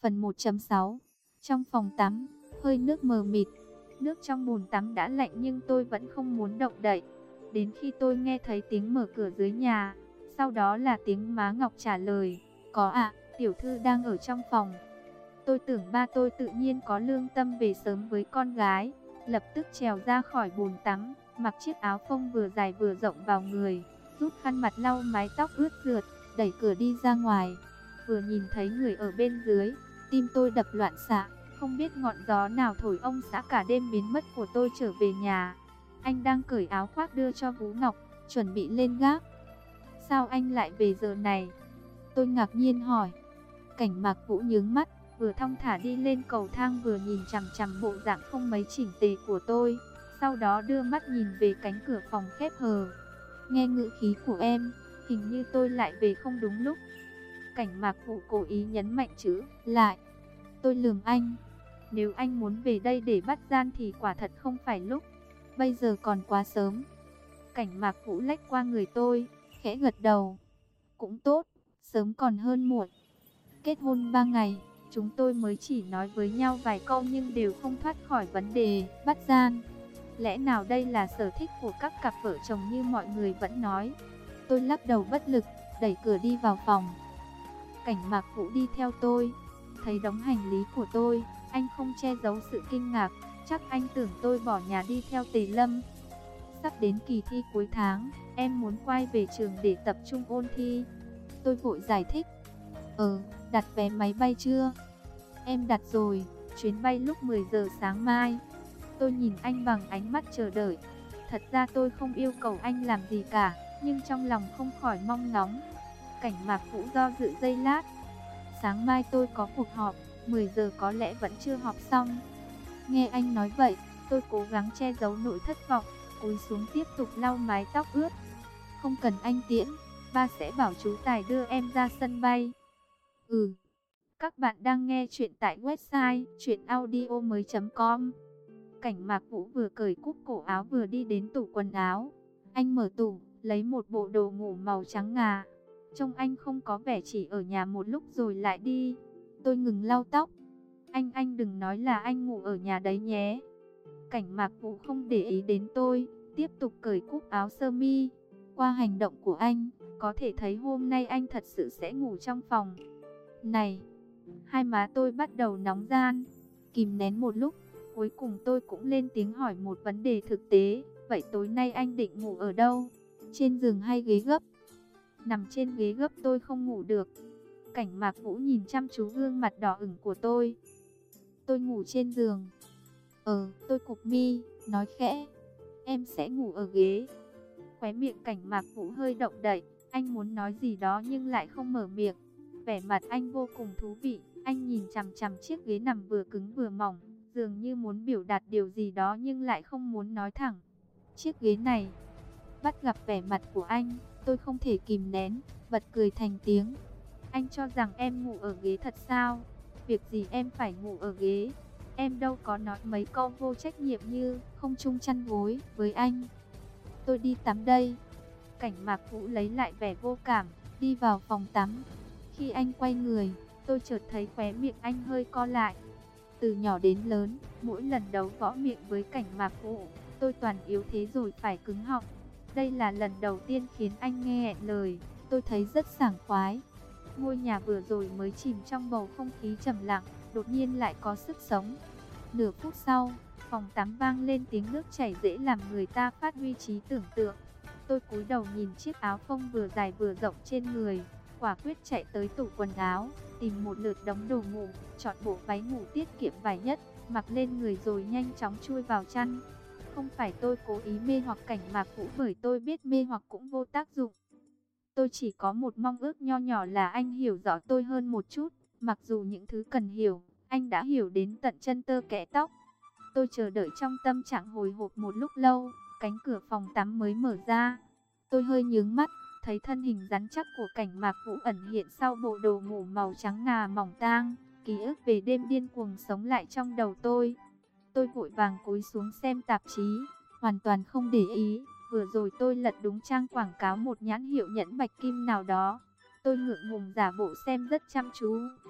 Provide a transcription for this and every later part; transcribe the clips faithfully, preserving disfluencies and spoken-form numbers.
Phần một chấm sáu. Trong phòng tắm, hơi nước mờ mịt. Nước trong bồn tắm đã lạnh nhưng tôi vẫn không muốn động đậy. Đến khi tôi nghe thấy tiếng mở cửa dưới nhà, sau đó là tiếng má Ngọc trả lời, có ạ, tiểu thư đang ở trong phòng. Tôi tưởng ba tôi tự nhiên có lương tâm về sớm với con gái, lập tức trèo ra khỏi bồn tắm, mặc chiếc áo phông vừa dài vừa rộng vào người, rút khăn mặt lau mái tóc ướt rượt, đẩy cửa đi ra ngoài. Vừa nhìn thấy người ở bên dưới, tim tôi đập loạn xạ, không biết ngọn gió nào thổi ông xã cả đêm biến mất của tôi trở về nhà. Anh đang cởi áo khoác đưa cho Vũ Ngọc, chuẩn bị lên gác. Sao anh lại về giờ này? Tôi ngạc nhiên hỏi. Cảnh Mạc Vũ nhướng mắt, vừa thong thả đi lên cầu thang vừa nhìn chằm chằm bộ dạng không mấy chỉnh tề của tôi, sau đó đưa mắt nhìn về cánh cửa phòng khép hờ. Nghe ngữ khí của em, hình như tôi lại về không đúng lúc. Cảnh Mạc Vũ cố ý nhấn mạnh chữ lại. Tôi lườm anh. Nếu anh muốn về đây để bắt gian thì quả thật không phải lúc. Bây giờ còn quá sớm. Cảnh Mạc Vũ lách qua người tôi, khẽ gật đầu. Cũng tốt, sớm còn hơn muộn. Kết hôn ba ngày, chúng tôi mới chỉ nói với nhau vài câu nhưng đều không thoát khỏi vấn đề bắt gian. Lẽ nào đây là sở thích của các cặp vợ chồng như mọi người vẫn nói? Tôi lắc đầu bất lực, đẩy cửa đi vào phòng. Cảnh Mạc Vũ đi theo tôi, thấy đống hành lý của tôi, anh không che giấu sự kinh ngạc, chắc anh tưởng tôi bỏ nhà đi theo Tề Lâm. Sắp đến kỳ thi cuối tháng, em muốn quay về trường để tập trung ôn thi. Tôi vội giải thích. Ờ, đặt vé máy bay chưa? Em đặt rồi, chuyến bay lúc mười giờ sáng mai. Tôi nhìn anh bằng ánh mắt chờ đợi. Thật ra tôi không yêu cầu anh làm gì cả, nhưng trong lòng không khỏi mong ngóng. Cảnh Mạc Vũ do dự giây lát. Sáng mai tôi có cuộc họp, mười giờ có lẽ vẫn chưa họp xong. Nghe anh nói vậy, tôi cố gắng che giấu nỗi thất vọng, cúi xuống tiếp tục lau mái tóc ướt. Không cần anh tiễn, ba sẽ bảo chú Tài đưa em ra sân bay. Ừ. Các bạn đang nghe chuyện tại website truyện audio mới chấm com. Cảnh Mạc Vũ vừa cởi cúc cổ áo vừa đi đến tủ quần áo. Anh mở tủ, lấy một bộ đồ ngủ màu trắng ngà. Trông anh không có vẻ chỉ ở nhà một lúc rồi lại đi. Tôi ngừng lau tóc. Anh anh đừng nói là anh ngủ ở nhà đấy nhé. Cảnh Mạc Vũ không để ý đến tôi, tiếp tục cởi cúc áo sơ mi. Qua hành động của anh, có thể thấy hôm nay anh thật sự sẽ ngủ trong phòng. Này, hai má tôi bắt đầu nóng ran. Kìm nén một lúc, cuối cùng tôi cũng lên tiếng hỏi một vấn đề thực tế. Vậy tối nay anh định ngủ ở đâu? Trên giường hay ghế gấp? Nằm trên ghế gấp tôi không ngủ được. Cảnh Mạc Vũ nhìn chăm chú gương mặt đỏ ửng của tôi. Tôi ngủ trên giường. Ờ, tôi cụp mi, nói khẽ. Em sẽ ngủ ở ghế. Khóe miệng Cảnh Mạc Vũ hơi động đậy. Anh muốn nói gì đó nhưng lại không mở miệng. Vẻ mặt anh vô cùng thú vị. Anh nhìn chằm chằm chiếc ghế nằm vừa cứng vừa mỏng, dường như muốn biểu đạt điều gì đó nhưng lại không muốn nói thẳng. Chiếc ghế này. Bắt gặp vẻ mặt của anh, tôi không thể kìm nén, bật cười thành tiếng. Anh cho rằng em ngủ ở ghế thật sao? Việc gì em phải ngủ ở ghế? Em đâu có nói mấy câu vô trách nhiệm như không chung chăn gối với anh. Tôi đi tắm đây. Cảnh Mạc Vũ lấy lại vẻ vô cảm, đi vào phòng tắm. Khi anh quay người, tôi chợt thấy khóe miệng anh hơi co lại. Từ nhỏ đến lớn, mỗi lần đấu võ miệng với Cảnh Mạc Vũ, tôi toàn yếu thế rồi phải cứng họng. Đây là lần đầu tiên khiến anh nghe hẹn lời, tôi thấy rất sảng khoái. Ngôi nhà vừa rồi mới chìm trong bầu không khí trầm lặng, đột nhiên lại có sức sống. Nửa phút sau, phòng tắm vang lên tiếng nước chảy dễ làm người ta phát huy trí tưởng tượng. Tôi cúi đầu nhìn chiếc áo phông vừa dài vừa rộng trên người, quả quyết chạy tới tủ quần áo, tìm một lượt đống đồ ngủ, chọn bộ váy ngủ tiết kiệm vải nhất, mặc lên người rồi nhanh chóng chui vào chăn. Không phải tôi cố ý mê hoặc Cảnh Mạc Vũ, bởi tôi biết mê hoặc cũng vô tác dụng. Tôi chỉ có một mong ước nho nhỏ là anh hiểu rõ tôi hơn một chút, mặc dù những thứ cần hiểu, anh đã hiểu đến tận chân tơ kẽ tóc. Tôi chờ đợi trong tâm trạng hồi hộp một lúc lâu, cánh cửa phòng tắm mới mở ra. Tôi hơi nhướng mắt, thấy thân hình rắn chắc của Cảnh Mạc Vũ ẩn hiện sau bộ đồ ngủ màu trắng ngà mỏng tang. Ký ức về đêm điên cuồng sống lại trong đầu tôi. Tôi vội vàng cúi xuống xem tạp chí, hoàn toàn không để ý. Vừa rồi tôi lật đúng trang quảng cáo một nhãn hiệu nhẫn bạch kim nào đó. Tôi ngượng ngùng giả bộ xem rất chăm chú.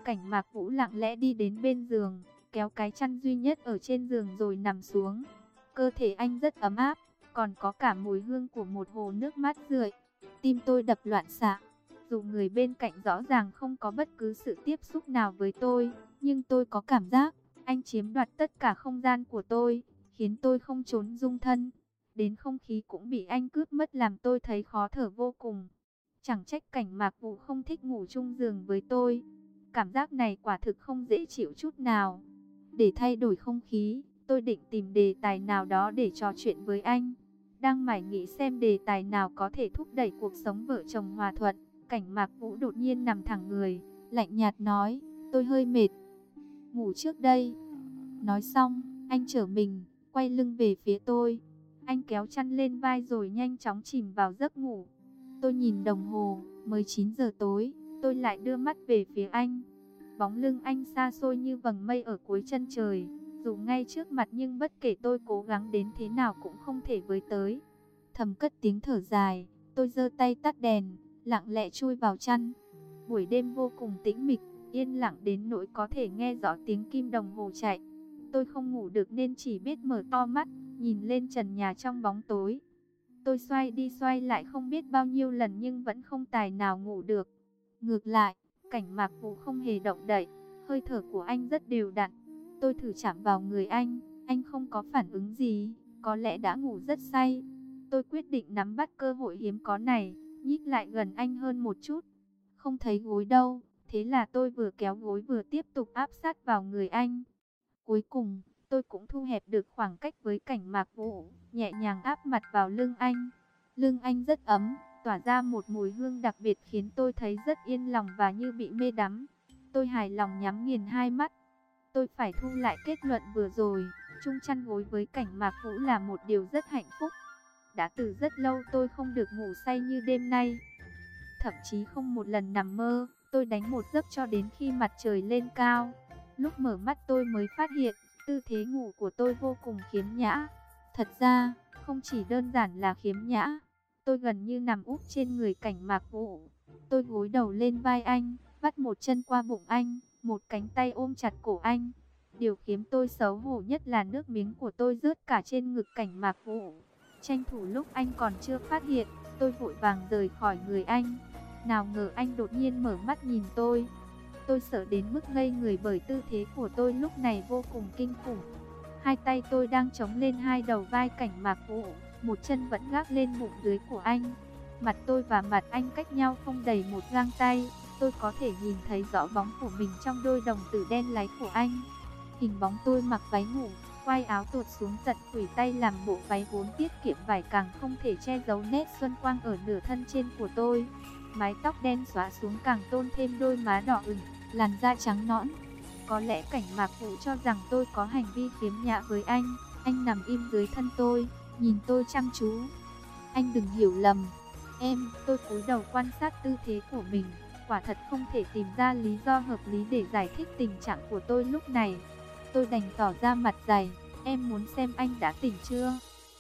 Cảnh Mạc Vũ lặng lẽ đi đến bên giường, kéo cái chăn duy nhất ở trên giường rồi nằm xuống. Cơ thể anh rất ấm áp, còn có cả mùi hương của một hồ nước mát rượi. Tim tôi đập loạn xạ. Dù người bên cạnh rõ ràng không có bất cứ sự tiếp xúc nào với tôi, nhưng tôi có cảm giác anh chiếm đoạt tất cả không gian của tôi, khiến tôi không trốn dung thân. Đến không khí cũng bị anh cướp mất làm tôi thấy khó thở vô cùng. Chẳng trách Cảnh Mạc Vũ không thích ngủ chung giường với tôi. Cảm giác này quả thực không dễ chịu chút nào. Để thay đổi không khí, tôi định tìm đề tài nào đó để trò chuyện với anh. Đang mải nghĩ xem đề tài nào có thể thúc đẩy cuộc sống vợ chồng hòa thuận, Cảnh Mạc Vũ đột nhiên nằm thẳng người, lạnh nhạt nói, tôi hơi mệt. Ngủ trước đây. Nói xong, anh trở mình, quay lưng về phía tôi. Anh kéo chăn lên vai rồi nhanh chóng chìm vào giấc ngủ. Tôi nhìn đồng hồ, mới chín giờ tối, tôi lại đưa mắt về phía anh. Bóng lưng anh xa xôi như vầng mây ở cuối chân trời, dù ngay trước mặt nhưng bất kể tôi cố gắng đến thế nào cũng không thể với tới. Thầm cất tiếng thở dài, tôi giơ tay tắt đèn, lặng lẽ chui vào chăn. Buổi đêm vô cùng tĩnh mịch, yên lặng đến nỗi có thể nghe rõ tiếng kim đồng hồ chạy. Tôi không ngủ được nên chỉ biết mở to mắt, nhìn lên trần nhà trong bóng tối. Tôi xoay đi xoay lại không biết bao nhiêu lần nhưng vẫn không tài nào ngủ được. Ngược lại, Cảnh Mạc Vũ không hề động đậy, hơi thở của anh rất đều đặn. Tôi thử chạm vào người anh, anh không có phản ứng gì, có lẽ đã ngủ rất say. Tôi quyết định nắm bắt cơ hội hiếm có này, nhích lại gần anh hơn một chút. Không thấy gối đâu, thế là tôi vừa kéo gối vừa tiếp tục áp sát vào người anh. Cuối cùng, tôi cũng thu hẹp được khoảng cách với Cảnh Mạc Vũ, nhẹ nhàng áp mặt vào lưng anh. Lưng anh rất ấm, tỏa ra một mùi hương đặc biệt khiến tôi thấy rất yên lòng và như bị mê đắm. Tôi hài lòng nhắm nghiền hai mắt. Tôi phải thu lại kết luận vừa rồi, chung chăn gối với Cảnh Mạc Vũ là một điều rất hạnh phúc. Đã từ rất lâu tôi không được ngủ say như đêm nay. Thậm chí không một lần nằm mơ, tôi đánh một giấc cho đến khi mặt trời lên cao. Lúc mở mắt tôi mới phát hiện, tư thế ngủ của tôi vô cùng khiếm nhã. Thật ra, không chỉ đơn giản là khiếm nhã, tôi gần như nằm úp trên người Cảnh Mạc Vũ. Tôi gối đầu lên vai anh, vắt một chân qua bụng anh, một cánh tay ôm chặt cổ anh. Điều khiến tôi xấu hổ nhất là nước miếng của tôi rớt cả trên ngực Cảnh Mạc Vũ. Tranh thủ lúc anh còn chưa phát hiện, tôi vội vàng rời khỏi người anh. Nào ngờ anh đột nhiên mở mắt nhìn tôi. Tôi sợ đến mức ngây người bởi tư thế của tôi lúc này vô cùng kinh khủng. Hai tay tôi đang chống lên hai đầu vai Cảnh Mạc Vũ, một chân vẫn gác lên bụng dưới của anh. Mặt tôi và mặt anh cách nhau không đầy một gang tay. Tôi có thể nhìn thấy rõ bóng của mình trong đôi đồng tử đen láy của anh. Hình bóng tôi mặc váy ngủ, quai áo tuột xuống tận khuỷu tay làm bộ váy vốn tiết kiệm vải càng không thể che giấu nét xuân quang ở nửa thân trên của tôi. Mái tóc đen xõa xuống càng tôn thêm đôi má đỏ ửng, làn da trắng nõn. Có lẽ Cảnh Mạc Vũ cho rằng tôi có hành vi khiếm nhã với anh. Anh nằm im dưới thân tôi, nhìn tôi chăm chú. Anh đừng hiểu lầm. Em, tôi cúi đầu quan sát tư thế của mình. Quả thật không thể tìm ra lý do hợp lý để giải thích tình trạng của tôi lúc này. Tôi đành tỏ ra mặt dày. Em muốn xem anh đã tỉnh chưa?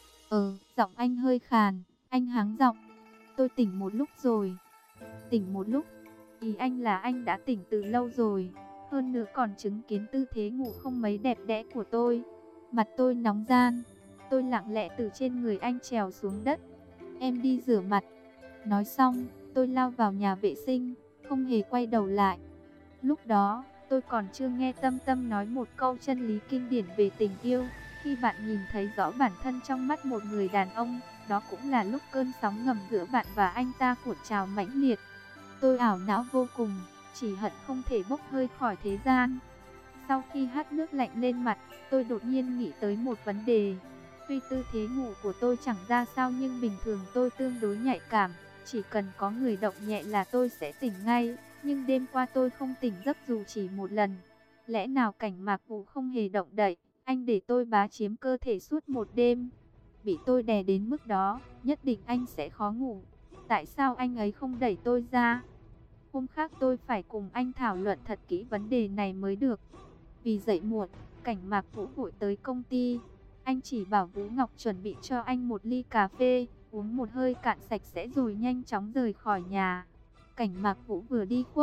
Ờ, giọng anh hơi khàn. Anh hắng giọng. Tôi tỉnh một lúc rồi. Tỉnh một lúc? Ý anh là anh đã tỉnh từ lâu rồi. Hơn nữa còn chứng kiến tư thế ngủ không mấy đẹp đẽ của tôi. Mặt tôi nóng ran. Tôi lặng lẽ từ trên người anh trèo xuống đất. Em đi rửa mặt. Nói xong, tôi lao vào nhà vệ sinh, không hề quay đầu lại. Lúc đó, tôi còn chưa nghe Tâm Tâm nói một câu chân lý kinh điển về tình yêu. Khi bạn nhìn thấy rõ bản thân trong mắt một người đàn ông, đó cũng là lúc cơn sóng ngầm giữa bạn và anh ta cuộn trào mãnh liệt. Tôi ảo não vô cùng, chỉ hận không thể bốc hơi khỏi thế gian. Sau khi hắt nước lạnh lên mặt, tôi đột nhiên nghĩ tới một vấn đề. Tuy tư thế ngủ của tôi chẳng ra sao nhưng bình thường tôi tương đối nhạy cảm. Chỉ cần có người động nhẹ là tôi sẽ tỉnh ngay. Nhưng đêm qua tôi không tỉnh giấc dù chỉ một lần. Lẽ nào Cảnh Mạc Vũ không hề động đậy, anh để tôi bá chiếm cơ thể suốt một đêm. Bị tôi đè đến mức đó, nhất định anh sẽ khó ngủ. Tại sao anh ấy không đẩy tôi ra? Hôm khác tôi phải cùng anh thảo luận thật kỹ vấn đề này mới được. Vì dậy muộn, Cảnh Mạc Vũ vội tới công ty. Anh chỉ bảo Vũ Ngọc chuẩn bị cho anh một ly cà phê, uống một hơi cạn sạch sẽ rồi nhanh chóng rời khỏi nhà. Cảnh Mạc Vũ vừa đi khuất,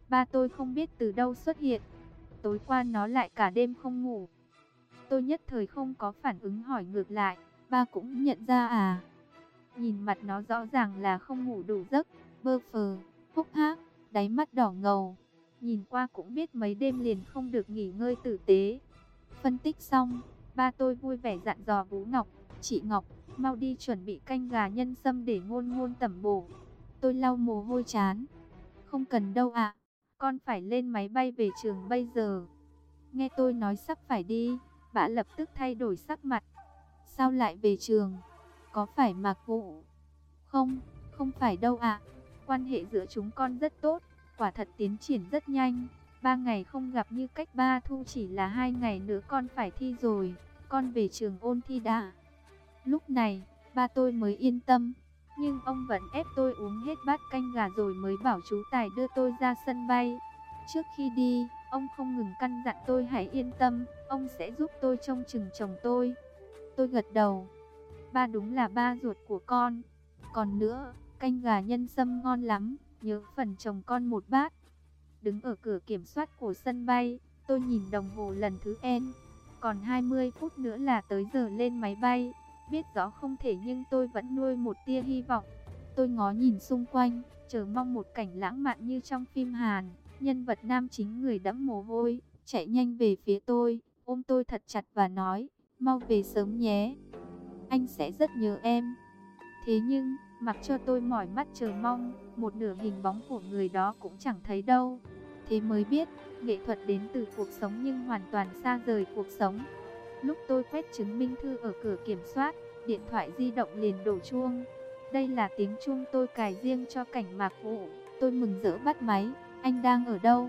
Ba tôi không biết từ đâu xuất hiện. Tối qua nó lại cả đêm không ngủ. Tôi nhất thời không có phản ứng hỏi ngược lại. Ba cũng nhận ra à? Nhìn mặt nó rõ ràng là không ngủ đủ giấc, bơ phờ, hốc hác, đáy mắt đỏ ngầu. Nhìn qua cũng biết mấy đêm liền không được nghỉ ngơi tử tế. Phân tích xong, ba tôi vui vẻ dặn dò Vũ Ngọc, chị Ngọc, mau đi chuẩn bị canh gà nhân sâm để Ngôn Ngôn tẩm bổ. Tôi lau mồ hôi chán. Không cần đâu ạ, con phải lên máy bay về trường bây giờ. Nghe tôi nói sắp phải đi, bà lập tức thay đổi sắc mặt. Sao lại về trường? Có phải Mạc Vũ? Không, không phải đâu ạ. Quan hệ giữa chúng con rất tốt, quả thật tiến triển rất nhanh. Ba ngày không gặp như cách ba thu, chỉ là hai ngày nữa con phải thi rồi. Con về trường ôn thi đã. Lúc này, ba tôi mới yên tâm. Nhưng ông vẫn ép tôi uống hết bát canh gà rồi mới bảo chú Tài đưa tôi ra sân bay. Trước khi đi, ông không ngừng căn dặn tôi hãy yên tâm, ông sẽ giúp tôi trông chừng chồng tôi. Tôi gật đầu. Ba đúng là ba ruột của con. Còn nữa, canh gà nhân sâm ngon lắm, nhớ phần chồng con một bát. Đứng ở cửa kiểm soát của sân bay, tôi nhìn đồng hồ lần thứ N. Còn hai mươi phút nữa là tới giờ lên máy bay. Biết rõ không thể nhưng tôi vẫn nuôi một tia hy vọng. Tôi ngó nhìn xung quanh, chờ mong một cảnh lãng mạn như trong phim Hàn. Nhân vật nam chính người đẫm mồ hôi, chạy nhanh về phía tôi, ôm tôi thật chặt và nói, mau về sớm nhé. Anh sẽ rất nhớ em. Thế nhưng, mặc cho tôi mỏi mắt chờ mong, một nửa hình bóng của người đó cũng chẳng thấy đâu. Thế mới biết, nghệ thuật đến từ cuộc sống nhưng hoàn toàn xa rời cuộc sống. Lúc tôi quét chứng minh thư ở cửa kiểm soát, điện thoại di động liền đổ chuông. Đây là tiếng chuông tôi cài riêng cho cảnh Mạc Vũ. Tôi mừng rỡ bắt máy. Anh đang ở đâu?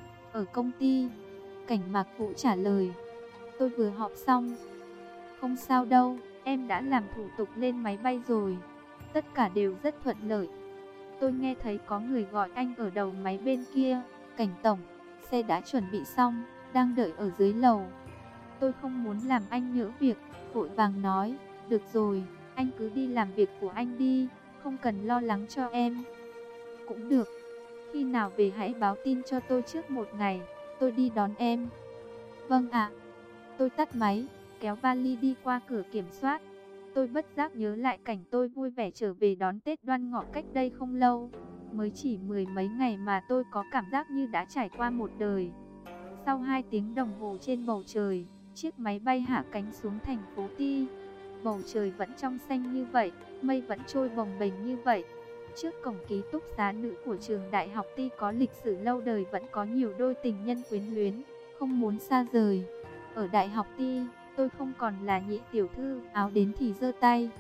Ở công ty. Cảnh Mạc Vũ trả lời. Tôi vừa họp xong. Không sao đâu, em đã làm thủ tục lên máy bay rồi. Tất cả đều rất thuận lợi. Tôi nghe thấy có người gọi anh ở đầu máy bên kia. Cảnh tổng, xe đã chuẩn bị xong, đang đợi ở dưới lầu. Tôi không muốn làm anh nhỡ việc, vội vàng nói, được rồi, anh cứ đi làm việc của anh đi, không cần lo lắng cho em. Cũng được, khi nào về hãy báo tin cho tôi trước một ngày, tôi đi đón em. Vâng ạ. Tôi tắt máy, kéo vali đi qua cửa kiểm soát. Tôi bất giác nhớ lại cảnh tôi vui vẻ trở về đón Tết Đoan Ngọ cách đây không lâu. Mới chỉ mười mấy ngày mà tôi có cảm giác như đã trải qua một đời. Sau hai tiếng đồng hồ trên bầu trời, chiếc máy bay hạ cánh xuống thành phố Ti. Bầu trời vẫn trong xanh như vậy, mây vẫn trôi bồng bềnh như vậy. Trước cổng ký túc xá nữ của trường đại học Ti có lịch sử lâu đời vẫn có nhiều đôi tình nhân quyến luyến, không muốn xa rời. Ở đại học Ti, tôi không còn là nhị tiểu thư, áo đến thì giơ tay,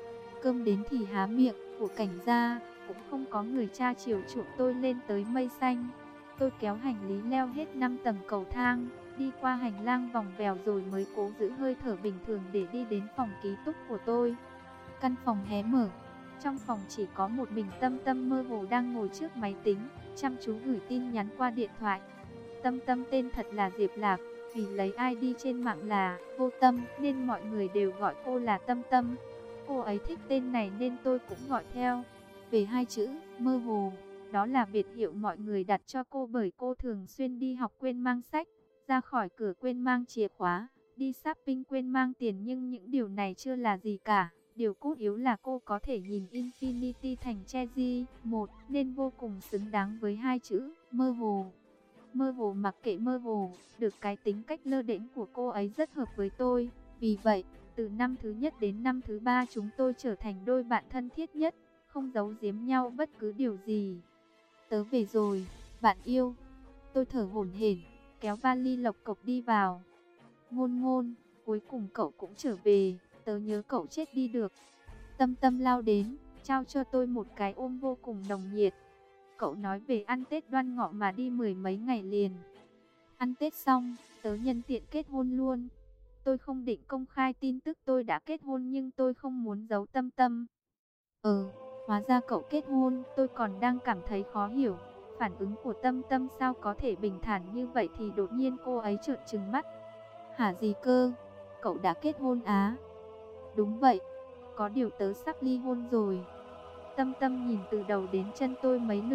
cơm đến thì há miệng, của cảnh gia, cũng không có người cha chiều chuộng tôi lên tới mây xanh. Tôi kéo hành lý leo hết năm tầng cầu thang, đi qua hành lang vòng vèo rồi mới cố giữ hơi thở bình thường để đi đến phòng ký túc của tôi. Căn phòng hé mở, trong phòng chỉ có một mình Tâm Tâm mơ hồ đang ngồi trước máy tính, chăm chú gửi tin nhắn qua điện thoại. Tâm Tâm tên thật là Diệp Lạc, vì lấy i đê trên mạng là Vô Tâm nên mọi người đều gọi cô là Tâm Tâm. Cô ấy thích tên này nên tôi cũng gọi theo. Về hai chữ mơ hồ, đó là biệt hiệu mọi người đặt cho cô bởi cô thường xuyên đi học quên mang sách, ra khỏi cửa quên mang chìa khóa, đi shopping quên mang tiền, nhưng những điều này chưa là gì cả. Điều cốt yếu là cô có thể nhìn Infinity thành Chelsea một nên vô cùng xứng đáng với hai chữ mơ hồ. Mơ hồ mặc kệ mơ hồ, được cái tính cách lơ đễnh của cô ấy rất hợp với tôi. Vì vậy, từ năm thứ nhất đến năm thứ ba chúng tôi trở thành đôi bạn thân thiết nhất, không giấu giếm nhau bất cứ điều gì. Tớ về rồi, bạn yêu. Tôi thở hổn hển, kéo vali lộc cộc đi vào. Ngôn Ngôn, cuối cùng cậu cũng trở về, tớ nhớ cậu chết đi được. Tâm Tâm lao đến, trao cho tôi một cái ôm vô cùng nồng nhiệt. Cậu nói về ăn Tết Đoan Ngọ mà đi mười mấy ngày liền. Ăn Tết xong, tớ nhân tiện kết hôn luôn. Tôi không định công khai tin tức tôi đã kết hôn nhưng tôi không muốn giấu Tâm Tâm. Ừ, hóa ra cậu kết hôn, tôi còn đang cảm thấy khó hiểu. Phản ứng của Tâm Tâm sao có thể bình thản như vậy thì đột nhiên cô ấy trợn trừng mắt. Hả gì cơ? Cậu đã kết hôn á? Đúng vậy, có điều tớ sắp ly hôn rồi. Tâm Tâm nhìn từ đầu đến chân tôi mấy lượt,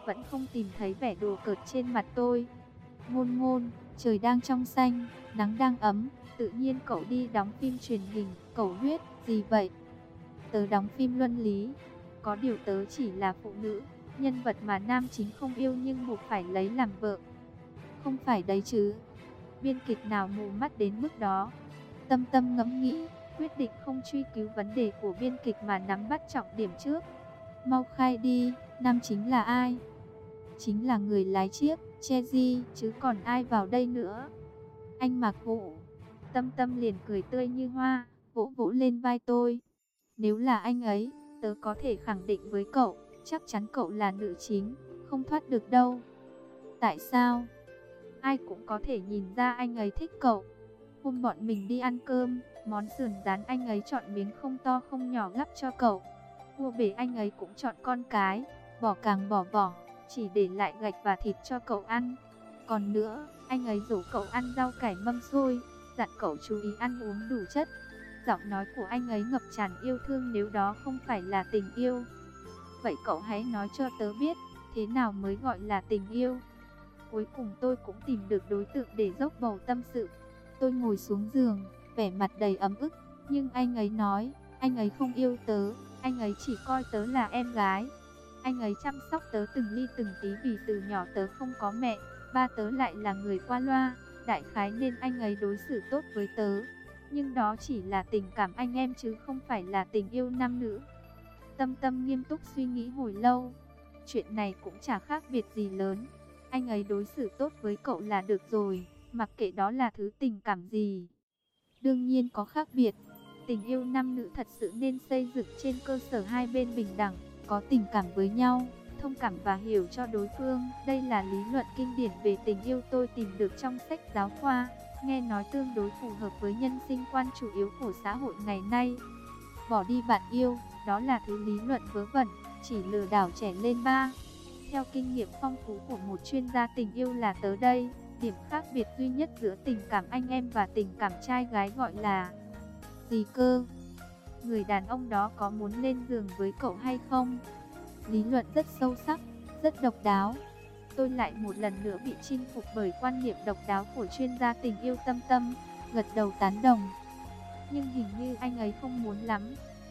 vẫn không tìm thấy vẻ đùa cợt trên mặt tôi. Ngôn ngôn, trời đang trong xanh, nắng đang ấm, tự nhiên cậu đi đóng phim truyền hình, cậu viết gì vậy? Tớ đóng phim luân lý, có điều tớ chỉ là phụ nữ, nhân vật mà nam chính không yêu nhưng buộc phải lấy làm vợ. Không phải đấy chứ, biên kịch nào mù mắt đến mức đó. Tâm Tâm ngẫm nghĩ, quyết định không truy cứu vấn đề của biên kịch mà nắm bắt trọng điểm trước. Mau khai đi, nam chính là ai? Chính là người lái chiếc Chery, chứ còn ai vào đây nữa? Anh Mạc Vũ. Tâm Tâm liền cười tươi như hoa, vỗ vỗ lên vai tôi. Nếu là anh ấy, tớ có thể khẳng định với cậu, chắc chắn cậu là nữ chính, không thoát được đâu. Tại sao? Ai cũng có thể nhìn ra anh ấy thích cậu. Hôm bọn mình đi ăn cơm, món sườn rán anh ấy chọn miếng không to không nhỏ gắp cho cậu. Cua bể anh ấy cũng chọn con cái, bỏ càng bỏ vỏ, chỉ để lại gạch và thịt cho cậu ăn. Còn nữa, anh ấy rủ cậu ăn rau cải mâm xôi, dặn cậu chú ý ăn uống đủ chất. Giọng nói của anh ấy ngập tràn yêu thương, nếu đó không phải là tình yêu. Vậy cậu hãy nói cho tớ biết, thế nào mới gọi là tình yêu? Cuối cùng tôi cũng tìm được đối tượng để dốc bầu tâm sự. Tôi ngồi xuống giường, vẻ mặt đầy ấm ức, nhưng anh ấy nói, anh ấy không yêu tớ, anh ấy chỉ coi tớ là em gái. Anh ấy chăm sóc tớ từng ly từng tí vì từ nhỏ tớ không có mẹ, ba tớ lại là người qua loa, đại khái nên anh ấy đối xử tốt với tớ. Nhưng đó chỉ là tình cảm anh em chứ không phải là tình yêu nam nữ. Tâm Tâm nghiêm túc suy nghĩ hồi lâu. Chuyện này cũng chả khác biệt gì lớn. Anh ấy đối xử tốt với cậu là được rồi, mặc kệ đó là thứ tình cảm gì. Đương nhiên có khác biệt. Tình yêu nam nữ thật sự nên xây dựng trên cơ sở hai bên bình đẳng, có tình cảm với nhau, thông cảm và hiểu cho đối phương. Đây là lý luận kinh điển về tình yêu tôi tìm được trong sách giáo khoa, nghe nói tương đối phù hợp với nhân sinh quan chủ yếu của xã hội ngày nay. Bỏ đi bạn yêu, đó là thứ lý luận vớ vẩn, chỉ lừa đảo trẻ lên ba. Theo kinh nghiệm phong phú của một chuyên gia tình yêu là tớ đây, điểm khác biệt duy nhất giữa tình cảm anh em và tình cảm trai gái gọi là gì cơ? Người đàn ông đó có muốn lên giường với cậu hay không? Lý luận rất sâu sắc, rất độc đáo. Tôi lại một lần nữa bị chinh phục bởi quan niệm độc đáo của chuyên gia tình yêu Tâm Tâm, gật đầu tán đồng. Nhưng hình như anh ấy không muốn lắm.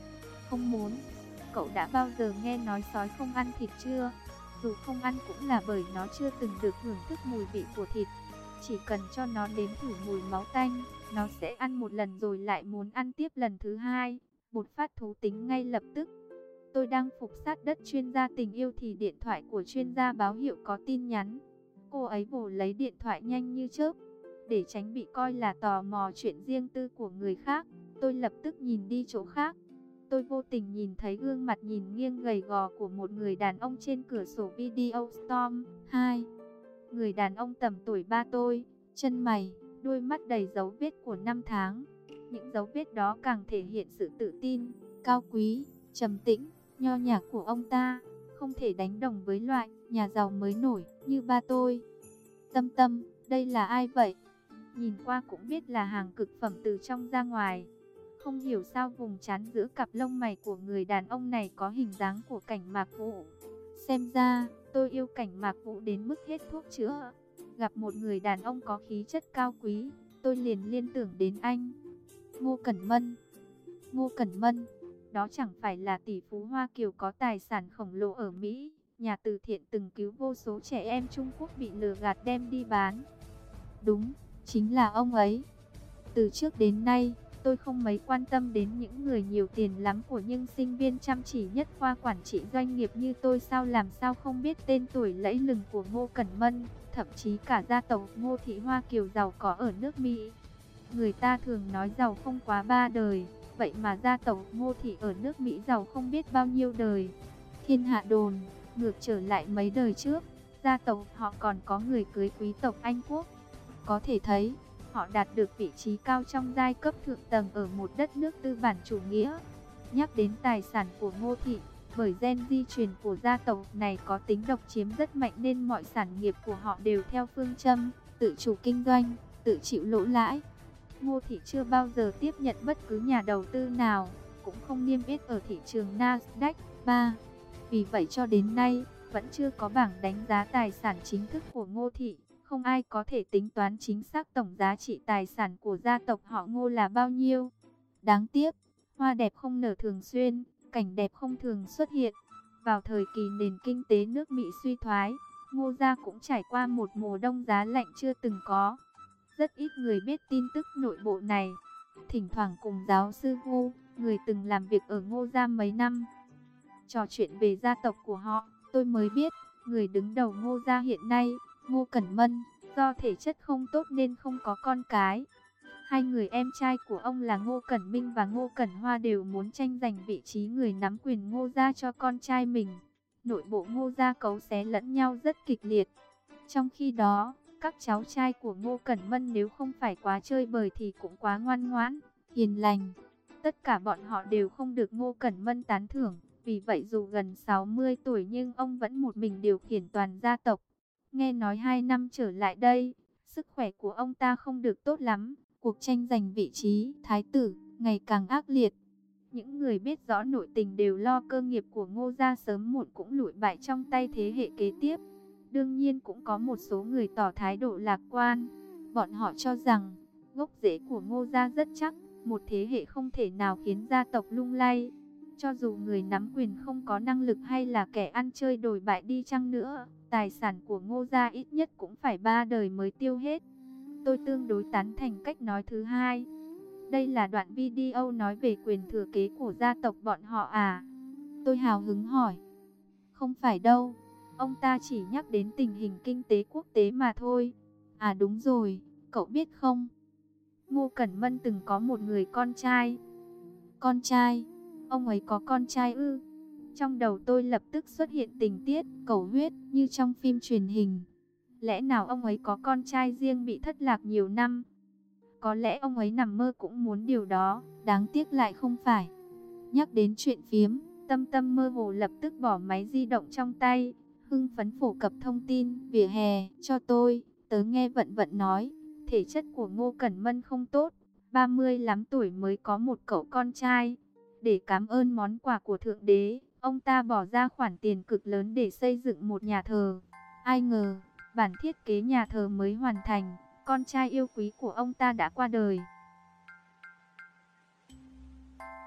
Không muốn? Cậu đã bao giờ nghe nói sói không ăn thịt chưa? Dù không ăn cũng là bởi nó chưa từng được hưởng thức mùi vị của thịt. Chỉ cần cho nó nếm thử mùi máu tanh, nó sẽ ăn một lần rồi lại muốn ăn tiếp lần thứ hai, bột phát thú tính ngay lập tức. Tôi đang phục sát đất chuyên gia tình yêu thì điện thoại của chuyên gia báo hiệu có tin nhắn. Cô ấy vồ lấy điện thoại nhanh như chớp. Để tránh bị coi là tò mò chuyện riêng tư của người khác, tôi lập tức nhìn đi chỗ khác. Tôi vô tình nhìn thấy gương mặt nhìn nghiêng gầy gò của một người đàn ông trên cửa sổ video Storm hai. Người đàn ông tầm tuổi ba tôi, chân mày, đôi mắt đầy dấu vết của năm tháng. Những dấu vết đó càng thể hiện sự tự tin, cao quý, trầm tĩnh, nho nhã của ông ta, không thể đánh đồng với loại nhà giàu mới nổi như ba tôi. Tâm Tâm, đây là ai vậy? Nhìn qua cũng biết là hàng cực phẩm từ trong ra ngoài. Không hiểu sao vùng trán giữa cặp lông mày của người đàn ông này có hình dáng của Cảnh Mạc Vũ. Xem ra, tôi yêu Cảnh Mạc Vũ đến mức hết thuốc chữa. Gặp một người đàn ông có khí chất cao quý, tôi liền liên tưởng đến anh. Ngô Cẩn Mân. Ngô Cẩn Mân, đó chẳng phải là tỷ phú Hoa Kiều có tài sản khổng lồ ở Mỹ, nhà từ thiện từng cứu vô số trẻ em Trung Quốc bị lừa gạt đem đi bán. Đúng, chính là ông ấy. Từ trước đến nay, tôi không mấy quan tâm đến những người nhiều tiền lắm của những sinh viên chăm chỉ nhất khoa quản trị doanh nghiệp như tôi, sao làm sao không biết tên tuổi lẫy lừng của Ngô Cẩn Mân, thậm chí cả gia tộc Ngô Thị Hoa Kiều giàu có ở nước Mỹ. Người ta thường nói giàu không quá ba đời, vậy mà gia tộc Ngô Thị ở nước Mỹ giàu không biết bao nhiêu đời. Thiên hạ đồn, ngược trở lại mấy đời trước, gia tộc họ còn có người cưới quý tộc Anh Quốc. Có thể thấy, họ đạt được vị trí cao trong giai cấp thượng tầng ở một đất nước tư bản chủ nghĩa. Nhắc đến tài sản của Ngô Thị, bởi gen di truyền của gia tộc này có tính độc chiếm rất mạnh nên mọi sản nghiệp của họ đều theo phương châm tự chủ kinh doanh, tự chịu lỗ lãi. Ngô Thị chưa bao giờ tiếp nhận bất cứ nhà đầu tư nào, cũng không niêm yết ở thị trường Nasdaq ba. Vì vậy cho đến nay, vẫn chưa có bảng đánh giá tài sản chính thức của Ngô thị. Không ai có thể tính toán chính xác tổng giá trị tài sản của gia tộc họ Ngô là bao nhiêu. Đáng tiếc, hoa đẹp không nở thường xuyên, cảnh đẹp không thường xuất hiện. Vào thời kỳ nền kinh tế nước Mỹ suy thoái, Ngô gia cũng trải qua một mùa đông giá lạnh chưa từng có. Rất ít người biết tin tức nội bộ này. Thỉnh thoảng cùng giáo sư Wu, người từng làm việc ở Ngô gia mấy năm, trò chuyện về gia tộc của họ, tôi mới biết, người đứng đầu Ngô gia hiện nay, Ngô Cẩn Mân, do thể chất không tốt nên không có con cái. Hai người em trai của ông là Ngô Cẩn Minh và Ngô Cẩn Hoa đều muốn tranh giành vị trí người nắm quyền Ngô gia cho con trai mình. Nội bộ Ngô gia cấu xé lẫn nhau rất kịch liệt. Trong khi đó, các cháu trai của Ngô Cẩn Mân nếu không phải quá chơi bời thì cũng quá ngoan ngoãn, hiền lành. Tất cả bọn họ đều không được Ngô Cẩn Mân tán thưởng. Vì vậy dù gần sáu mươi tuổi nhưng ông vẫn một mình điều khiển toàn gia tộc. Nghe nói hai năm trở lại đây, sức khỏe của ông ta không được tốt lắm. Cuộc tranh giành vị trí thái tử ngày càng ác liệt. Những người biết rõ nội tình đều lo cơ nghiệp của Ngô gia sớm muộn cũng lụi bại trong tay thế hệ kế tiếp. Đương nhiên cũng có một số người tỏ thái độ lạc quan. Bọn họ cho rằng gốc rễ của Ngô gia rất chắc, một thế hệ không thể nào khiến gia tộc lung lay. Cho dù người nắm quyền không có năng lực hay là kẻ ăn chơi đổi bại đi chăng nữa, tài sản của Ngô gia ít nhất cũng phải ba đời mới tiêu hết. Tôi tương đối tán thành cách nói thứ hai. Đây là đoạn video nói về quyền thừa kế của gia tộc bọn họ à? Tôi hào hứng hỏi. Không phải đâu, ông ta chỉ nhắc đến tình hình kinh tế quốc tế mà thôi. À đúng rồi, cậu biết không? Ngô Cẩn Mân từng có một người con trai. Con trai? Ông ấy có con trai ư? Trong đầu tôi lập tức xuất hiện tình tiết cầu huyết như trong phim truyền hình. Lẽ nào ông ấy có con trai riêng bị thất lạc nhiều năm? Có lẽ ông ấy nằm mơ cũng muốn điều đó, đáng tiếc lại không phải. Nhắc đến chuyện phiếm, Tâm Tâm mơ hồ lập tức bỏ máy di động trong tay, hưng phấn phổ cập thông tin vỉa hè cho tôi. Tớ nghe Vận Vận nói, thể chất của Ngô Cẩn Mân không tốt, ba mươi lăm tuổi mới có một cậu con trai. Để cảm ơn món quà của Thượng Đế, ông ta bỏ ra khoản tiền cực lớn để xây dựng một nhà thờ. Ai ngờ, bản thiết kế nhà thờ mới hoàn thành, con trai yêu quý của ông ta đã qua đời.